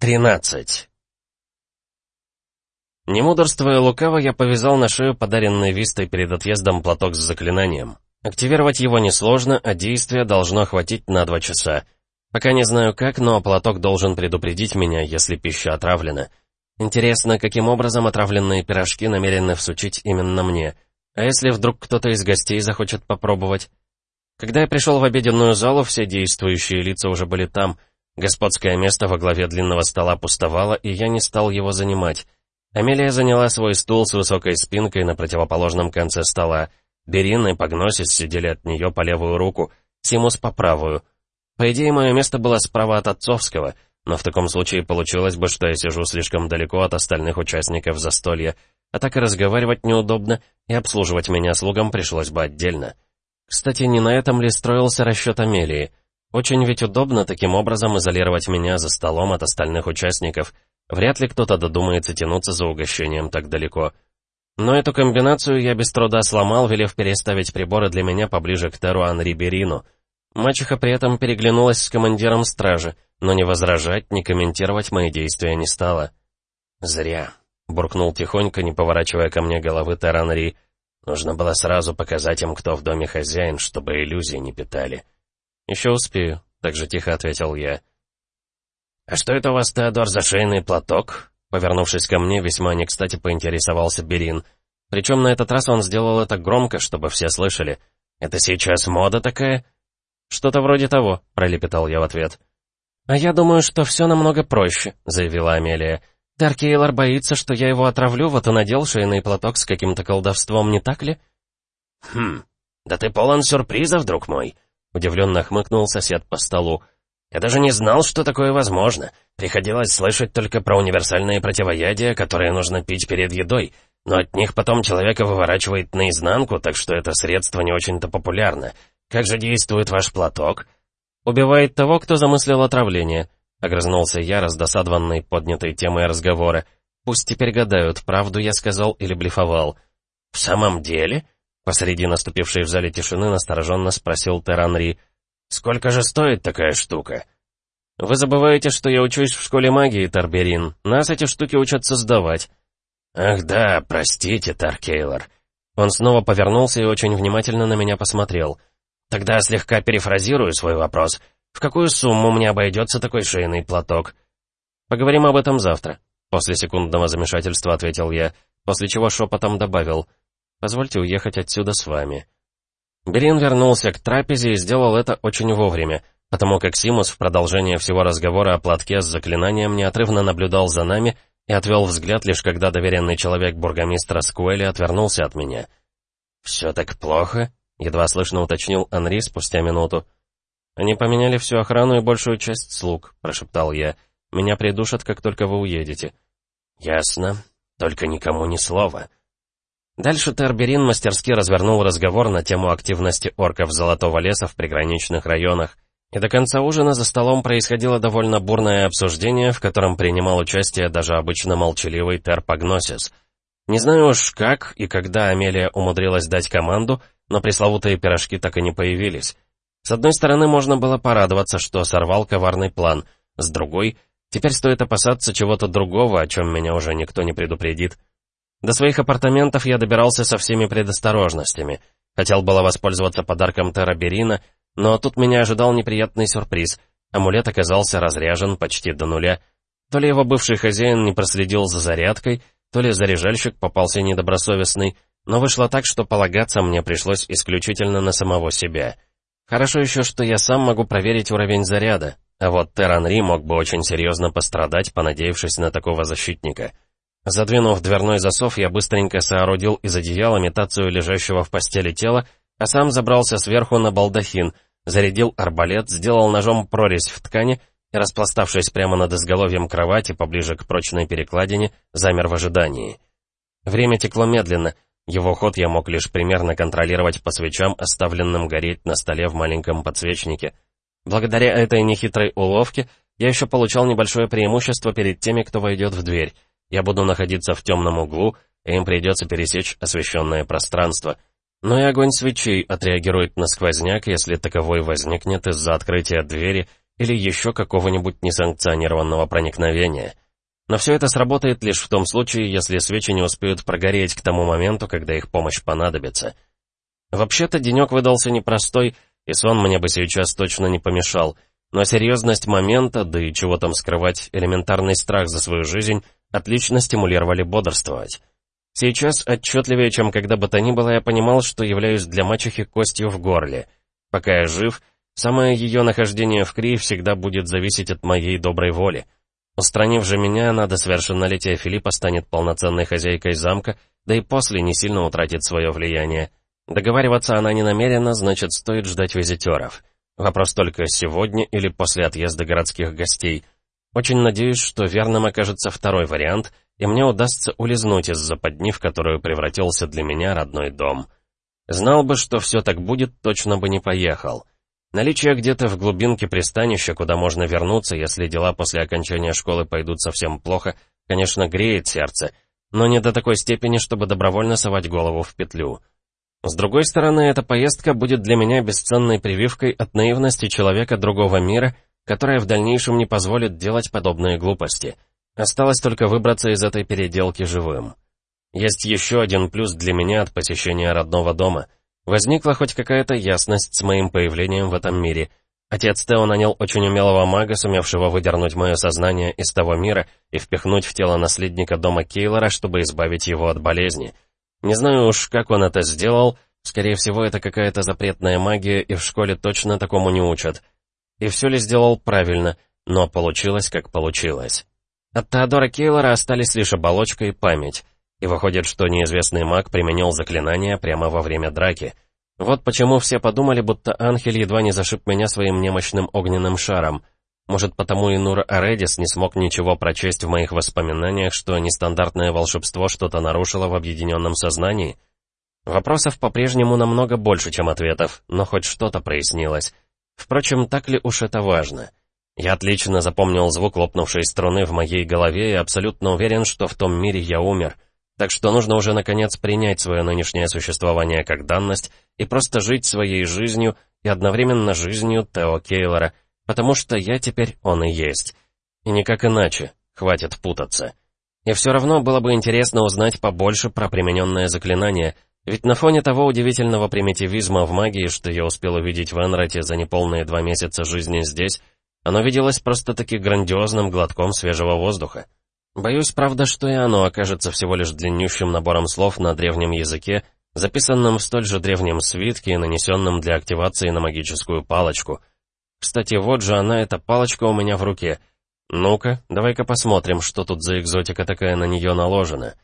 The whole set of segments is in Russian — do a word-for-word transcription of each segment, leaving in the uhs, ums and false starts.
тринадцать. Не мудрствуя лукаво, я повязал на шею подаренный Вистой перед отъездом платок с заклинанием. Активировать его несложно, а действия должно хватить на два часа. Пока не знаю как, но платок должен предупредить меня, если пища отравлена. Интересно, каким образом отравленные пирожки намерены всучить именно мне? А если вдруг кто-то из гостей захочет попробовать? Когда я пришел в обеденную залу, все действующие лица уже были там. Господское место во главе длинного стола пустовало, и я не стал его занимать. Амелия заняла свой стул с высокой спинкой на противоположном конце стола. Берин и Погносис сидели от нее по левую руку, Симус по правую. По идее, мое место было справа от отцовского, но в таком случае получилось бы, что я сижу слишком далеко от остальных участников застолья, а так и разговаривать неудобно, и обслуживать меня слугам пришлось бы отдельно. Кстати, не на этом ли строился расчет Амелии? Очень ведь удобно таким образом изолировать меня за столом от остальных участников. Вряд ли кто-то додумается тянуться за угощением так далеко. Но эту комбинацию я без труда сломал, велев переставить приборы для меня поближе к Теру Анри Берину. Мачеха при этом переглянулась с командиром стражи, но ни возражать, ни комментировать мои действия не стала. «Зря», — буркнул тихонько, не поворачивая ко мне головы Тер Анри. «Нужно было сразу показать им, кто в доме хозяин, чтобы иллюзий не питали». «Еще успею», — так же тихо ответил я. «А что это у вас, Теодор, за шейный платок?» Повернувшись ко мне, весьма не кстати поинтересовался Берин. Причем на этот раз он сделал это громко, чтобы все слышали. «Это сейчас мода такая?» «Что-то вроде того», — пролепетал я в ответ. «А я думаю, что все намного проще», — заявила Амелия. «Тер Кейлар боится, что я его отравлю, вот и надел шейный платок с каким-то колдовством, не так ли?» «Хм, да ты полон сюрпризов, друг мой», — удивленно хмыкнул сосед по столу. «Я даже не знал, что такое возможно. Приходилось слышать только про универсальные противоядия, которые нужно пить перед едой, но от них потом человека выворачивает наизнанку, так что это средство не очень-то популярно. Как же действует ваш платок?» «Убивает того, кто замыслил отравление», — огрызнулся я, раздосадованный поднятой темой разговора. «Пусть теперь гадают, правду я сказал или блефовал». «В самом деле?» — посреди наступившей в зале тишины настороженно спросил Тер Анри. «Сколько же стоит такая штука?» «Вы забываете, что я учусь в школе магии, Тер Берин. Нас эти штуки учат создавать». «Ах да, простите, Тер Кейлар». Он снова повернулся и очень внимательно на меня посмотрел. «Тогда слегка перефразирую свой вопрос. В какую сумму мне обойдется такой шейный платок?» «Поговорим об этом завтра», — после секундного замешательства ответил я, после чего шепотом добавил: «Позвольте уехать отсюда с вами». Берин вернулся к трапезе и сделал это очень вовремя, потому как Симус в продолжение всего разговора о платке с заклинанием неотрывно наблюдал за нами и отвел взгляд, лишь когда доверенный человек бургомистра Скуэли отвернулся от меня. «Все так плохо?» — едва слышно уточнил Анри спустя минуту. «Они поменяли всю охрану и большую часть слуг», — прошептал я. «Меня придушат, как только вы уедете». «Ясно. Только никому ни слова». Дальше Тер Берин мастерски развернул разговор на тему активности орков Золотого леса в приграничных районах, и до конца ужина за столом происходило довольно бурное обсуждение, в котором принимал участие даже обычно молчаливый Тер Погносис. Не знаю уж как и когда Амелия умудрилась дать команду, но пресловутые пирожки так и не появились. С одной стороны, можно было порадоваться, что сорвал коварный план, с другой, теперь стоит опасаться чего-то другого, о чем меня уже никто не предупредит. До своих апартаментов я добирался со всеми предосторожностями. Хотел было воспользоваться подарком Тера Берина, но тут меня ожидал неприятный сюрприз. Амулет оказался разряжен почти до нуля. То ли его бывший хозяин не проследил за зарядкой, то ли заряжальщик попался недобросовестный, но вышло так, что полагаться мне пришлось исключительно на самого себя. Хорошо еще, что я сам могу проверить уровень заряда, а вот Тер Анри мог бы очень серьезно пострадать, понадеявшись на такого защитника. Задвинув дверной засов, я быстренько соорудил из одеяла имитацию лежащего в постели тела, а сам забрался сверху на балдахин, зарядил арбалет, сделал ножом прорезь в ткани и, распластавшись прямо над изголовьем кровати, поближе к прочной перекладине, замер в ожидании. Время текло медленно, его ход я мог лишь примерно контролировать по свечам, оставленным гореть на столе в маленьком подсвечнике. Благодаря этой нехитрой уловке я еще получал небольшое преимущество перед теми, кто войдет в дверь. Я буду находиться в темном углу, и им придется пересечь освещенное пространство. Но и огонь свечей отреагирует на сквозняк, если таковой возникнет из-за открытия двери или еще какого-нибудь несанкционированного проникновения. Но все это сработает лишь в том случае, если свечи не успеют прогореть к тому моменту, когда их помощь понадобится. Вообще-то денек выдался непростой, и сон мне бы сейчас точно не помешал, но серьезность момента, да и чего там скрывать, элементарный страх за свою жизнь отлично стимулировали бодрствовать. Сейчас отчетливее, чем когда бы то ни было, я понимал, что являюсь для мачехи костью в горле. Пока я жив, самое ее нахождение в Крии всегда будет зависеть от моей доброй воли. Устранив же меня, она до совершеннолетия Филиппа станет полноценной хозяйкой замка, да и после не сильно утратит свое влияние. Договариваться она не намерена, значит, стоит ждать визитеров. Вопрос только сегодня или после отъезда городских гостей. Очень надеюсь, что верным окажется второй вариант, и мне удастся улизнуть из западни, в которую превратился для меня родной дом. Знал бы, что все так будет, точно бы не поехал. Наличие где-то в глубинке пристанища, куда можно вернуться, если дела после окончания школы пойдут совсем плохо, конечно, греет сердце, но не до такой степени, чтобы добровольно совать голову в петлю. С другой стороны, эта поездка будет для меня бесценной прививкой от наивности человека другого мира, которая в дальнейшем не позволит делать подобные глупости. Осталось только выбраться из этой переделки живым. Есть еще один плюс для меня от посещения родного дома. Возникла хоть какая-то ясность с моим появлением в этом мире. Отец Тео нанял очень умелого мага, сумевшего выдернуть мое сознание из того мира и впихнуть в тело наследника дома Кейлора, чтобы избавить его от болезни. Не знаю уж, как он это сделал, скорее всего, это какая-то запретная магия, и в школе точно такому не учат. И все ли сделал правильно, но получилось, как получилось. От Теодора Кейлора остались лишь оболочка и память. И выходит, что неизвестный маг применил заклинание прямо во время драки. Вот почему все подумали, будто Анхель едва не зашиб меня своим немощным огненным шаром. Может, потому и Нур Аредис не смог ничего прочесть в моих воспоминаниях, что нестандартное волшебство что-то нарушило в объединенном сознании? Вопросов по-прежнему намного больше, чем ответов, но хоть что-то прояснилось. Впрочем, так ли уж это важно? Я отлично запомнил звук лопнувшей струны в моей голове и абсолютно уверен, что в том мире я умер. Так что нужно уже наконец принять свое нынешнее существование как данность и просто жить своей жизнью и одновременно жизнью Тео Кейлора, потому что я теперь он и есть. И никак иначе, хватит путаться. И все равно было бы интересно узнать побольше про примененное заклинание, ведь на фоне того удивительного примитивизма в магии, что я успел увидеть в Энрате за неполные два месяца жизни здесь, оно виделось просто-таки грандиозным глотком свежего воздуха. Боюсь, правда, что и оно окажется всего лишь длиннющим набором слов на древнем языке, записанным в столь же древнем свитке и нанесенным для активации на магическую палочку. Кстати, вот же она, эта палочка у меня в руке. Ну-ка, давай-ка посмотрим, что тут за экзотика такая на нее наложена.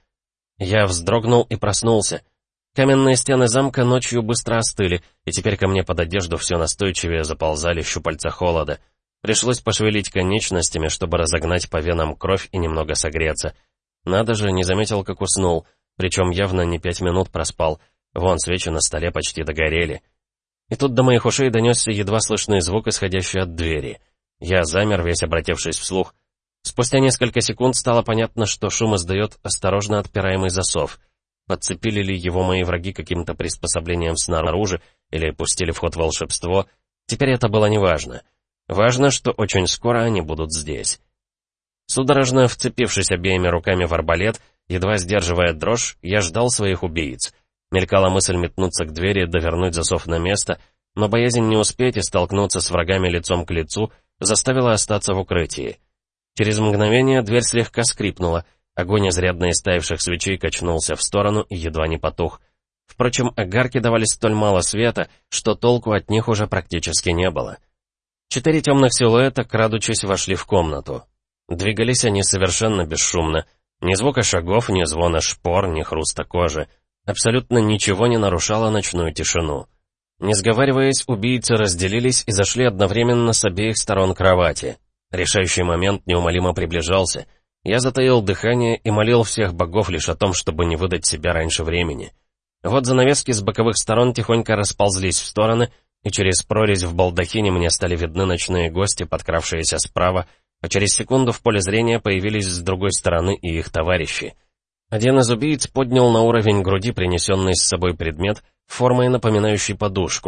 Я вздрогнул и проснулся. Каменные стены замка ночью быстро остыли, и теперь ко мне под одежду все настойчивее заползали щупальца холода. Пришлось пошевелить конечностями, чтобы разогнать по венам кровь и немного согреться. Надо же, не заметил, как уснул, причем явно не пять минут проспал. Вон, свечи на столе почти догорели. И тут до моих ушей донесся едва слышный звук, исходящий от двери. Я замер, весь обратившись вслух. Спустя несколько секунд стало понятно, что шум издает осторожно отпираемый засов. Подцепили ли его мои враги каким-то приспособлением снаружи или пустили в ход волшебство, теперь это было неважно. Важно, что очень скоро они будут здесь. Судорожно вцепившись обеими руками в арбалет, едва сдерживая дрожь, я ждал своих убийц. Мелькала мысль метнуться к двери, довернуть засов на место, но боязнь не успеть и столкнуться с врагами лицом к лицу заставила остаться в укрытии. Через мгновение дверь слегка скрипнула, огонь изрядно истаивших свечей качнулся в сторону и едва не потух. Впрочем, огарки давали столь мало света, что толку от них уже практически не было. Четыре темных силуэта, крадучись, вошли в комнату. Двигались они совершенно бесшумно. Ни звука шагов, ни звона шпор, ни хруста кожи. Абсолютно ничего не нарушало ночную тишину. Не сговариваясь, убийцы разделились и зашли одновременно с обеих сторон кровати. Решающий момент неумолимо приближался. Я затаил дыхание и молил всех богов лишь о том, чтобы не выдать себя раньше времени. Вот занавески с боковых сторон тихонько расползлись в стороны, и через прорезь в балдахине мне стали видны ночные гости, подкравшиеся справа, а через секунду в поле зрения появились с другой стороны и их товарищи. Один из убийц поднял на уровень груди принесенный с собой предмет, формой напоминающий подушку,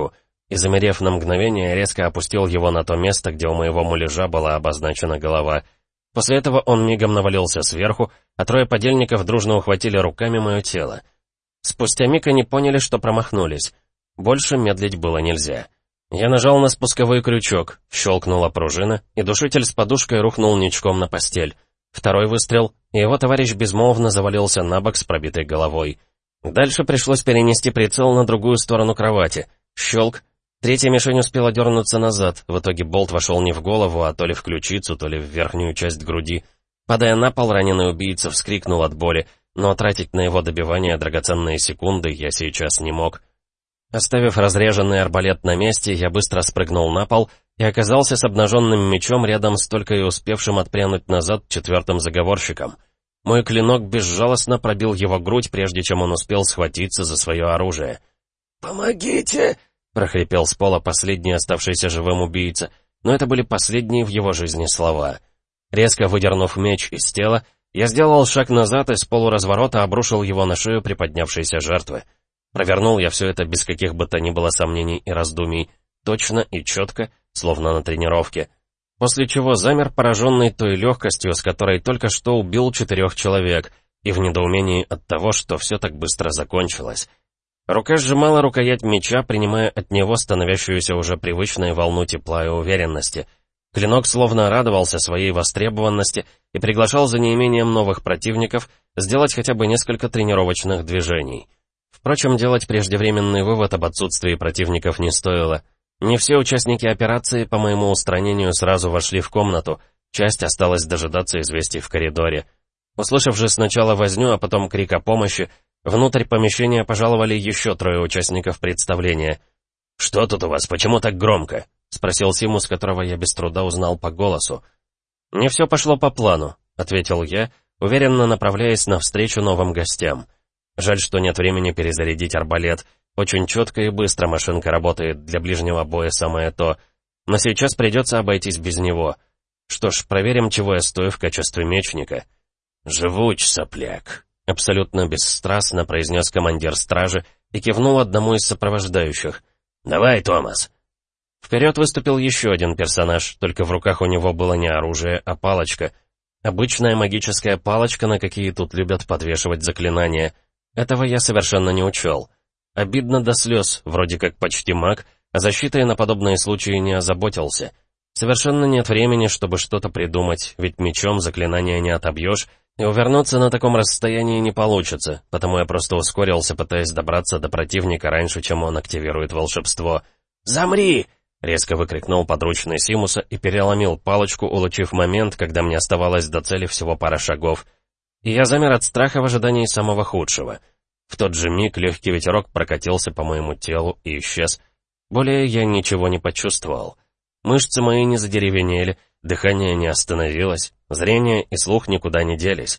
и, замерев на мгновение, резко опустил его на то место, где у моего муляжа была обозначена голова. После этого он мигом навалился сверху, а трое подельников дружно ухватили руками мое тело. Спустя миг они поняли, что промахнулись. Больше медлить было нельзя. Я нажал на спусковой крючок, щелкнула пружина, и душитель с подушкой рухнул ничком на постель. Второй выстрел, и его товарищ безмолвно завалился на бок с пробитой головой. Дальше пришлось перенести прицел на другую сторону кровати. Щелк. Третья мишень успела дернуться назад, в итоге болт вошел не в голову, а то ли в ключицу, то ли в верхнюю часть груди. Падая на пол, раненый убийца вскрикнул от боли, но тратить на его добивание драгоценные секунды я сейчас не мог. Оставив разреженный арбалет на месте, я быстро спрыгнул на пол и оказался с обнаженным мечом рядом с только и успевшим отпрянуть назад четвертым заговорщиком. Мой клинок безжалостно пробил его грудь, прежде чем он успел схватиться за свое оружие. «Помогите!» — прохрипел с пола последний оставшийся живым убийца, но это были последние в его жизни слова. Резко выдернув меч из тела, я сделал шаг назад и с полуразворота обрушил его на шею приподнявшейся жертвы. Провернул я все это без каких бы то ни было сомнений и раздумий, точно и четко, словно на тренировке. После чего замер, пораженный той легкостью, с которой только что убил четырех человек, и в недоумении от того, что все так быстро закончилось. Рука сжимала рукоять меча, принимая от него становящуюся уже привычной волну тепла и уверенности. Клинок словно радовался своей востребованности и приглашал за неимением новых противников сделать хотя бы несколько тренировочных движений. Впрочем, делать преждевременный вывод об отсутствии противников не стоило. Не все участники операции по моему устранению сразу вошли в комнату, часть осталась дожидаться известий в коридоре. Услышав же сначала возню, а потом крик о помощи, внутрь помещения пожаловали еще трое участников представления. «Что тут у вас? Почему так громко?» — спросил Симус, которого я без труда узнал по голосу. «Не все пошло по плану», — ответил я, уверенно направляясь навстречу новым гостям. Жаль, что нет времени перезарядить арбалет. Очень четко и быстро машинка работает, для ближнего боя самое то. Но сейчас придется обойтись без него. Что ж, проверим, чего я стою в качестве мечника. «Живуч, сопляк», — абсолютно бесстрастно произнес командир стражи и кивнул одному из сопровождающих. «Давай, Томас». Вперед выступил еще один персонаж, только в руках у него было не оружие, а палочка. Обычная магическая палочка, на какие тут любят подвешивать заклинания. Этого я совершенно не учел. Обидно до слез, вроде как почти маг, а защитой на подобные случаи не озаботился. Совершенно нет времени, чтобы что-то придумать, ведь мечом заклинания не отобьешь, и увернуться на таком расстоянии не получится, потому я просто ускорился, пытаясь добраться до противника раньше, чем он активирует волшебство. «Замри!» — резко выкрикнул подручный Симуса и переломил палочку, улучив момент, когда мне оставалось до цели всего пара шагов. И я замер от страха в ожидании самого худшего. В тот же миг легкий ветерок прокатился по моему телу и исчез. Более я ничего не почувствовал. Мышцы мои не задеревенели, дыхание не остановилось, зрение и слух никуда не делись.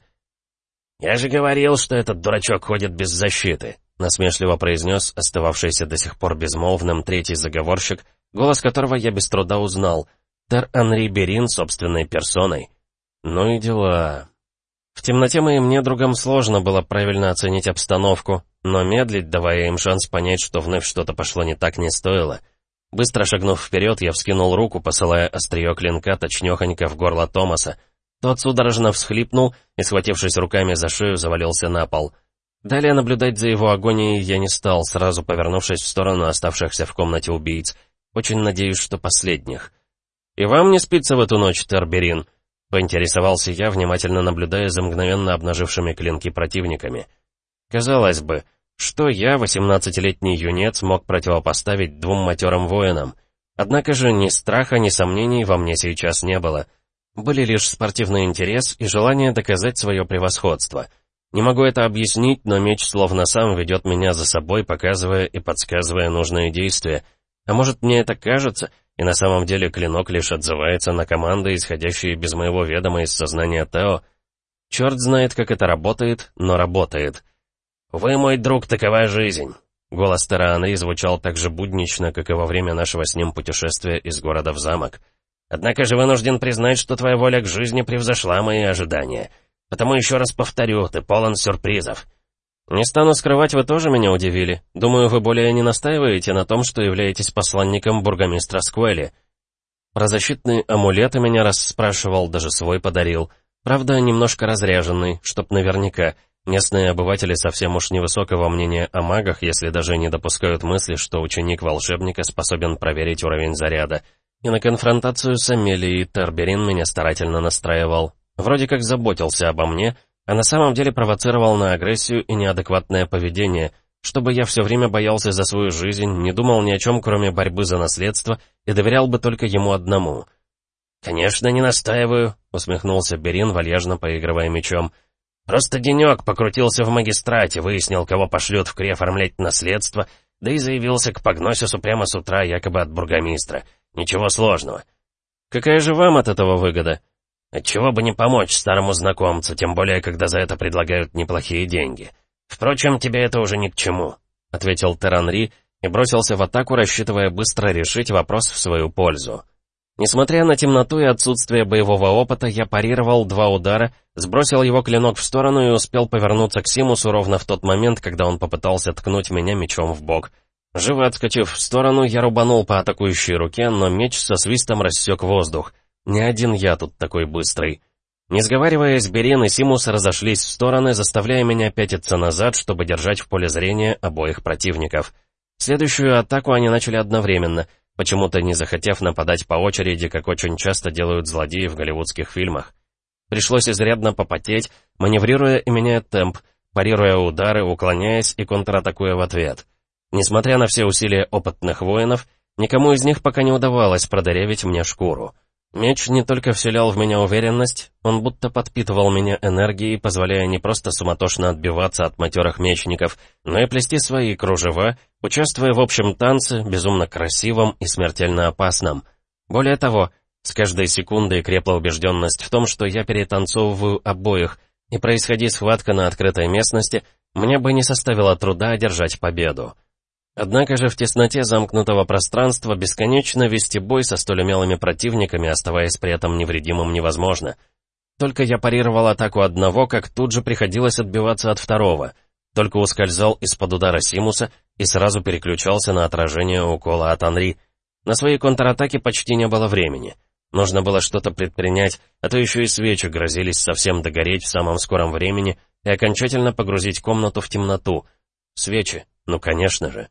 «Я же говорил, что этот дурачок ходит без защиты», — насмешливо произнес остававшийся до сих пор безмолвным третий заговорщик, голос которого я без труда узнал. Тер-Анри Берин собственной персоной. Ну и дела. В темноте моим недругам сложно было правильно оценить обстановку, но медлить, давая им шанс понять, что вновь что-то пошло не так, не стоило. Быстро шагнув вперед, я вскинул руку, посылая острие клинка точнёхонько в горло Томаса. Тот судорожно всхлипнул и, схватившись руками за шею, завалился на пол. Далее наблюдать за его агонией я не стал, сразу повернувшись в сторону оставшихся в комнате убийц. Очень надеюсь, что последних. «И вам не спится в эту ночь, Терберин?» — поинтересовался я, внимательно наблюдая за мгновенно обнажившими клинки противниками. Казалось бы, что я, восемнадцатилетний юнец, мог противопоставить двум матерым воинам? Однако же ни страха, ни сомнений во мне сейчас не было. Были лишь спортивный интерес и желание доказать свое превосходство. Не могу это объяснить, но меч словно сам ведет меня за собой, показывая и подсказывая нужные действия. А может, мне это кажется, и на самом деле клинок лишь отзывается на команды, исходящие без моего ведома из сознания Тео. Черт знает, как это работает, но работает. «Вы, мой друг, такова жизнь!» Голос Тера-Анри звучал так же буднично, как и во время нашего с ним путешествия из города в замок. «Однако же вынужден признать, что твоя воля к жизни превзошла мои ожидания. Потому еще раз повторю, ты полон сюрпризов». «Не стану скрывать, вы тоже меня удивили. Думаю, вы более не настаиваете на том, что являетесь посланником бургомистра Сквелли». Про защитные амулеты меня расспрашивал, даже свой подарил. Правда, немножко разряженный, чтоб наверняка. Местные обыватели совсем уж невысокого мнения о магах, если даже не допускают мысли, что ученик волшебника способен проверить уровень заряда. И на конфронтацию с Амелией Терберин меня старательно настраивал. Вроде как заботился обо мне, а на самом деле провоцировал на агрессию и неадекватное поведение, чтобы я все время боялся за свою жизнь, не думал ни о чем, кроме борьбы за наследство, и доверял бы только ему одному. «Конечно, не настаиваю», — усмехнулся Берин, вальяжно поигрывая мечом. «Просто денек покрутился в магистрате, выяснил, кого пошлют в Кри оформлять наследство, да и заявился к Погносису прямо с утра, якобы от бургомистра. Ничего сложного». «Какая же вам от этого выгода?» «Отчего бы не помочь старому знакомцу, тем более, когда за это предлагают неплохие деньги. Впрочем, тебе это уже ни к чему», — ответил Теранри и бросился в атаку, рассчитывая быстро решить вопрос в свою пользу. Несмотря на темноту и отсутствие боевого опыта, я парировал два удара, сбросил его клинок в сторону и успел повернуться к Симусу ровно в тот момент, когда он попытался ткнуть меня мечом в бок. Живо отскочив в сторону, я рубанул по атакующей руке, но меч со свистом рассек воздух. Не один я тут такой быстрый. Не сговариваясь, Берин и Симус разошлись в стороны, заставляя меня пятиться назад, чтобы держать в поле зрения обоих противников. Следующую атаку они начали одновременно, почему-то не захотев нападать по очереди, как очень часто делают злодеи в голливудских фильмах. Пришлось изрядно попотеть, маневрируя и меняя темп, парируя удары, уклоняясь и контратакуя в ответ. Несмотря на все усилия опытных воинов, никому из них пока не удавалось продырявить мне шкуру. Меч не только вселял в меня уверенность, он будто подпитывал меня энергией, позволяя не просто суматошно отбиваться от матерых мечников, но и плести свои кружева, участвуя в общем танце, безумно красивом и смертельно опасном. Более того, с каждой секундой крепла убежденность в том, что я перетанцовываю обоих, и происходи схватка на открытой местности, мне бы не составило труда одержать победу. Однако же в тесноте замкнутого пространства бесконечно вести бой со столь умелыми противниками, оставаясь при этом невредимым, невозможно. Только я парировал атаку одного, как тут же приходилось отбиваться от второго. Только ускользал из-под удара Симуса и сразу переключался на отражение укола от Анри. На свои контратаки почти не было времени. Нужно было что-то предпринять, а то еще и свечи грозились совсем догореть в самом скором времени и окончательно погрузить комнату в темноту. Свечи, ну конечно же.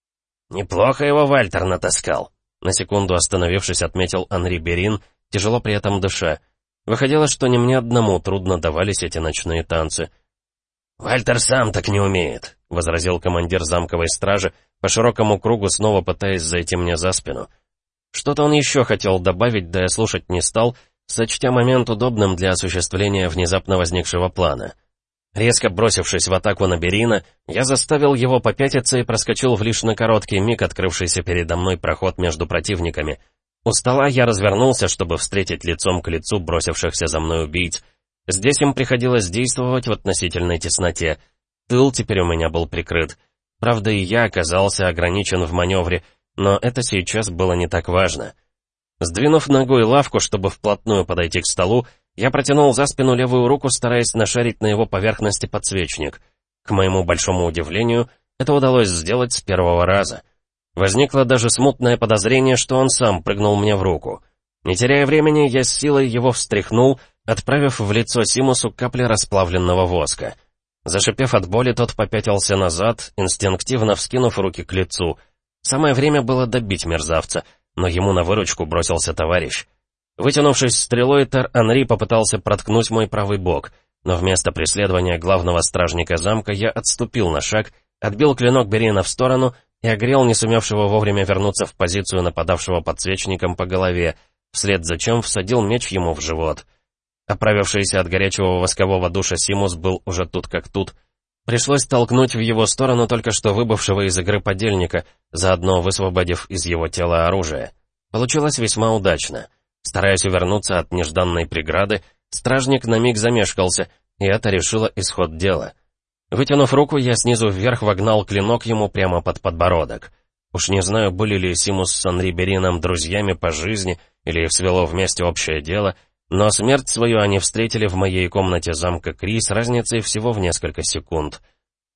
«Неплохо его Вальтер натаскал», — на секунду остановившись, отметил Анри Берин, тяжело при этом дыша. Выходило, что не мне одному трудно давались эти ночные танцы. «Вальтер сам так не умеет», — возразил командир замковой стражи, по широкому кругу снова пытаясь зайти мне за спину. Что-то он еще хотел добавить, да я слушать не стал, сочтя момент удобным для осуществления внезапно возникшего плана. Резко бросившись в атаку на Берина, я заставил его попятиться и проскочил в лишь на короткий миг открывшийся передо мной проход между противниками. У стола я развернулся, чтобы встретить лицом к лицу бросившихся за мной убийц. Здесь им приходилось действовать в относительной тесноте. Тыл теперь у меня был прикрыт. Правда, и я оказался ограничен в маневре, но это сейчас было не так важно. Сдвинув ногой лавку, чтобы вплотную подойти к столу, я протянул за спину левую руку, стараясь нашарить на его поверхности подсвечник. К моему большому удивлению, это удалось сделать с первого раза. Возникло даже смутное подозрение, что он сам прыгнул мне в руку. Не теряя времени, я с силой его встряхнул, отправив в лицо Симусу капли расплавленного воска. Зашипев от боли, тот попятился назад, инстинктивно вскинув руки к лицу. Самое время было добить мерзавца, но ему на выручку бросился товарищ. Вытянувшись стрелой, Тер-Анри попытался проткнуть мой правый бок, но вместо преследования главного стражника замка я отступил на шаг, отбил клинок Берина в сторону и огрел не сумевшего вовремя вернуться в позицию нападавшего подсвечником по голове, вслед за чем всадил меч ему в живот. Оправившийся от горячего воскового душа Симус был уже тут как тут. Пришлось толкнуть в его сторону только что выбывшего из игры подельника, заодно высвободив из его тела оружие. Получилось весьма удачно. Стараясь увернуться от нежданной преграды, стражник на миг замешкался, и это решило исход дела. Вытянув руку, я снизу вверх вогнал клинок ему прямо под подбородок. Уж не знаю, были ли Симус с Анри Берином друзьями по жизни, или их свело вместе общее дело, но смерть свою они встретили в моей комнате замка Кри с разницей всего в несколько секунд.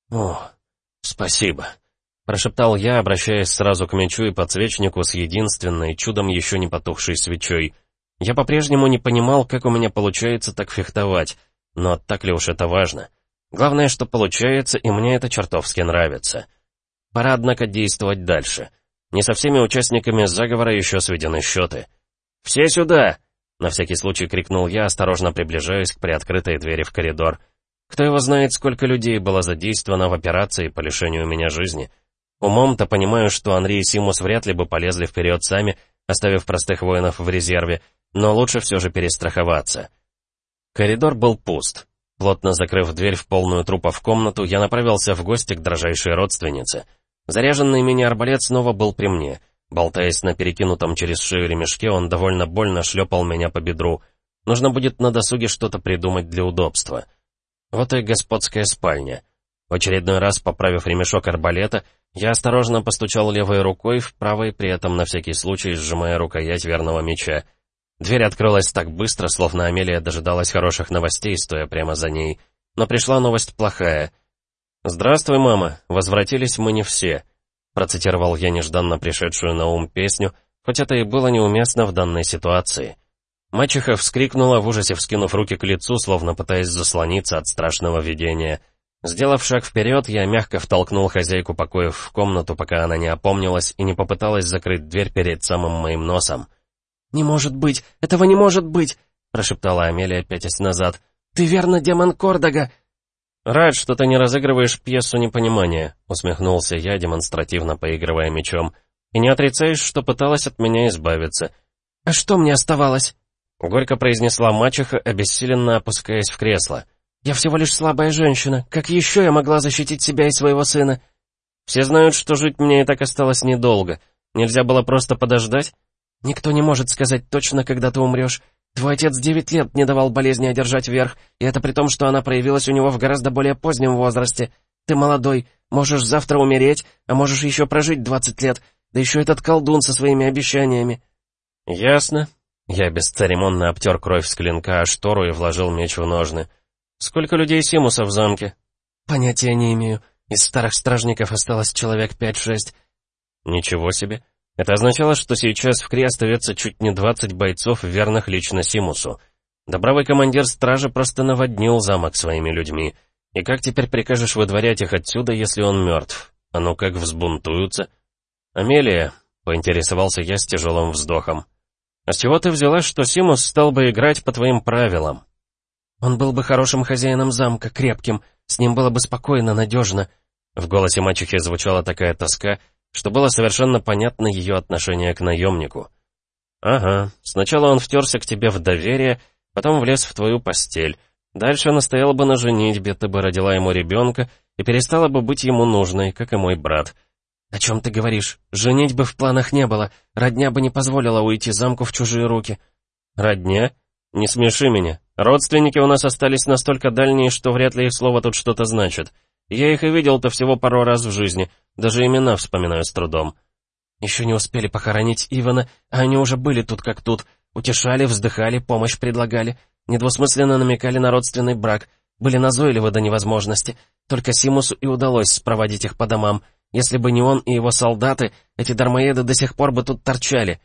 «О, спасибо», — прошептал я, обращаясь сразу к мечу и подсвечнику с единственной, чудом еще не потухшей свечой. Я по-прежнему не понимал, как у меня получается так фехтовать, но так ли уж это важно? Главное, что получается, и мне это чертовски нравится. Пора, однако, действовать дальше. Не со всеми участниками заговора еще сведены счеты. «Все сюда!» — на всякий случай крикнул я, осторожно приближаясь к приоткрытой двери в коридор. Кто его знает, сколько людей было задействовано в операции по лишению меня жизни. Умом-то понимаю, что Анри и Симус вряд ли бы полезли вперед сами, оставив простых воинов в резерве, но лучше все же перестраховаться. Коридор был пуст. Плотно закрыв дверь в полную трупов комнату, я направился в гости к дрожайшей родственнице. Заряженный мини-арбалет снова был при мне. Болтаясь на перекинутом через шею ремешке, он довольно больно шлепал меня по бедру. Нужно будет на досуге что-то придумать для удобства. Вот и господская спальня. В очередной раз, поправив ремешок арбалета, я осторожно постучал левой рукой, в правой при этом на всякий случай сжимая рукоять верного меча. Дверь открылась так быстро, словно Амелия дожидалась хороших новостей, стоя прямо за ней. Но пришла новость плохая. «Здравствуй, мама, возвратились мы не все», — процитировал я нежданно пришедшую на ум песню, хоть это и было неуместно в данной ситуации. Мачеха вскрикнула, в ужасе вскинув руки к лицу, словно пытаясь заслониться от страшного видения. Сделав шаг вперед, я мягко втолкнул хозяйку покоев в комнату, пока она не опомнилась и не попыталась закрыть дверь перед самым моим носом. «Не может быть! Этого не может быть!» — прошептала Амелия, пятясь назад. «Ты верно демон Кордога!» «Рад, что ты не разыгрываешь пьесу непонимания», — усмехнулся я, демонстративно поигрывая мечом. «И не отрицаешь, что пыталась от меня избавиться». «А что мне оставалось?» — горько произнесла мачеха, обессиленно опускаясь в кресло. «Я всего лишь слабая женщина. Как еще я могла защитить себя и своего сына?» «Все знают, что жить мне и так осталось недолго. Нельзя было просто подождать?» «Никто не может сказать точно, когда ты умрешь. Твой отец девять лет не давал болезни одержать верх, и это при том, что она проявилась у него в гораздо более позднем возрасте. Ты молодой, можешь завтра умереть, а можешь еще прожить двадцать лет, да еще этот колдун со своими обещаниями». «Ясно». Я бесцеремонно обтер кровь с клинка о штору и вложил меч в ножны. «Сколько людей Симуса в замке?» «Понятия не имею. Из старых стражников осталось человек пять-шесть». «Ничего себе. Это означало, что сейчас в Кре остается чуть не двадцать бойцов, верных лично Симусу. Да бравый командир стражи просто наводнил замок своими людьми. И как теперь прикажешь выдворять их отсюда, если он мертв? А ну как взбунтуются?» «Амелия», — поинтересовался я с тяжелым вздохом, — «а с чего ты взяла, что Симус стал бы играть по твоим правилам?» «Он был бы хорошим хозяином замка, крепким, с ним было бы спокойно, надежно». В голосе мачехи звучала такая тоска, что было совершенно понятно ее отношение к наемнику. «Ага, сначала он втерся к тебе в доверие, потом влез в твою постель. Дальше настоял бы на женитьбе, ты бы родила ему ребенка и перестала бы быть ему нужной, как и мой брат». «О чем ты говоришь? Женить бы в планах не было, родня бы не позволила уйти замку в чужие руки». «Родня? Не смеши меня. Родственники у нас остались настолько дальние, что вряд ли их слово тут что-то значит. Я их и видел-то всего пару раз в жизни, даже имена вспоминаю с трудом». «Еще не успели похоронить Ивана, а они уже были тут как тут. Утешали, вздыхали, помощь предлагали, недвусмысленно намекали на родственный брак, были назойливы до невозможности. Только Симусу и удалось спроводить их по домам. Если бы не он и его солдаты, эти дармоеды до сих пор бы тут торчали».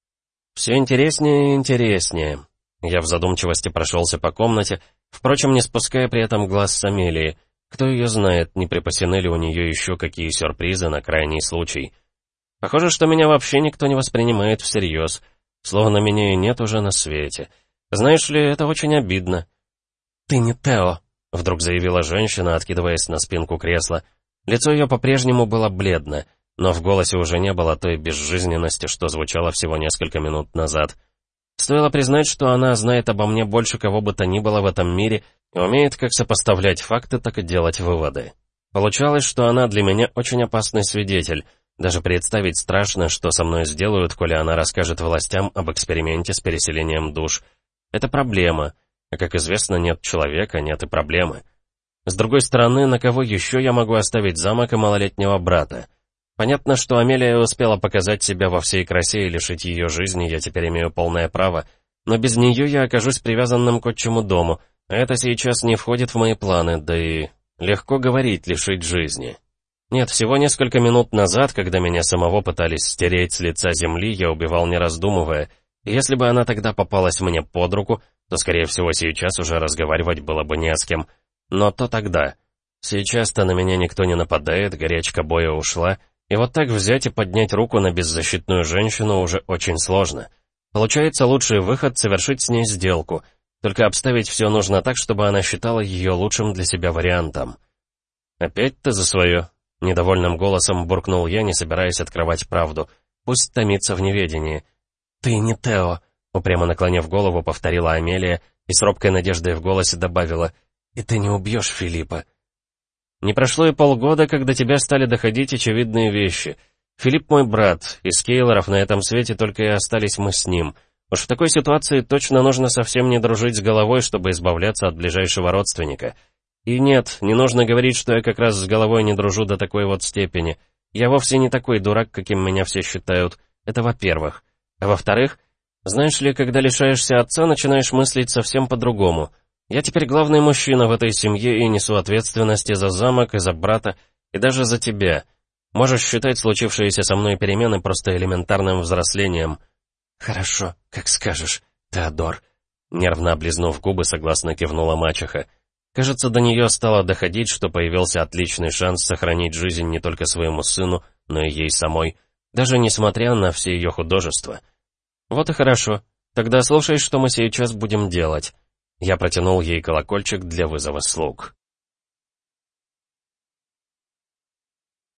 «Все интереснее и интереснее». Я в задумчивости прошелся по комнате, впрочем, не спуская при этом глаз с Амелии. Кто ее знает, не припасены ли у нее еще какие сюрпризы на крайний случай. Похоже, что меня вообще никто не воспринимает всерьез, словно меня и нет уже на свете. Знаешь ли, это очень обидно. «Ты не Тео», — вдруг заявила женщина, откидываясь на спинку кресла. Лицо ее по-прежнему было бледно, но в голосе уже не было той безжизненности, что звучало всего несколько минут назад. Стоило признать, что она знает обо мне больше кого бы то ни было в этом мире и умеет как сопоставлять факты, так и делать выводы. Получалось, что она для меня очень опасный свидетель. Даже представить страшно, что со мной сделают, коли она расскажет властям об эксперименте с переселением душ. Это проблема, а, как известно, нет человека, нет и проблемы. С другой стороны, на кого еще я могу оставить замок и малолетнего брата? Понятно, что Амелия успела показать себя во всей красе и лишить ее жизни, я теперь имею полное право, но без нее я окажусь привязанным к отчему дому, а это сейчас не входит в мои планы, да и... Легко говорить, лишить жизни. Нет, всего несколько минут назад, когда меня самого пытались стереть с лица земли, я убивал не раздумывая, и если бы она тогда попалась мне под руку, то, скорее всего, сейчас уже разговаривать было бы не с кем. Но то тогда. Сейчас-то на меня никто не нападает, горячка боя ушла, и вот так взять и поднять руку на беззащитную женщину уже очень сложно. Получается, лучший выход — совершить с ней сделку, только обставить все нужно так, чтобы она считала ее лучшим для себя вариантом. «Опять ты за свое?» — недовольным голосом буркнул я, не собираясь открывать правду. Пусть томится в неведении. «Ты не Тео», — упрямо наклонив голову, повторила Амелия и с робкой надеждой в голосе добавила: «И ты не убьешь Филиппа». Не прошло и полгода, когда тебя стали доходить очевидные вещи. Филипп мой брат, из Кейлоров на этом свете только и остались мы с ним. Уж в такой ситуации точно нужно совсем не дружить с головой, чтобы избавляться от ближайшего родственника. И нет, не нужно говорить, что я как раз с головой не дружу до такой вот степени. Я вовсе не такой дурак, каким меня все считают. Это во-первых. А во-вторых, знаешь ли, когда лишаешься отца, начинаешь мыслить совсем по-другому. Я теперь главный мужчина в этой семье и несу ответственность и за замок, и за брата, и даже за тебя. Можешь считать случившиеся со мной перемены просто элементарным взрослением». «Хорошо, как скажешь, Теодор», — нервно облизнув губы, согласно кивнула мачеха. Кажется, до нее стало доходить, что появился отличный шанс сохранить жизнь не только своему сыну, но и ей самой, даже несмотря на все ее художества. «Вот и хорошо. Тогда слушай, что мы сейчас будем делать». Я протянул ей колокольчик для вызова слуг.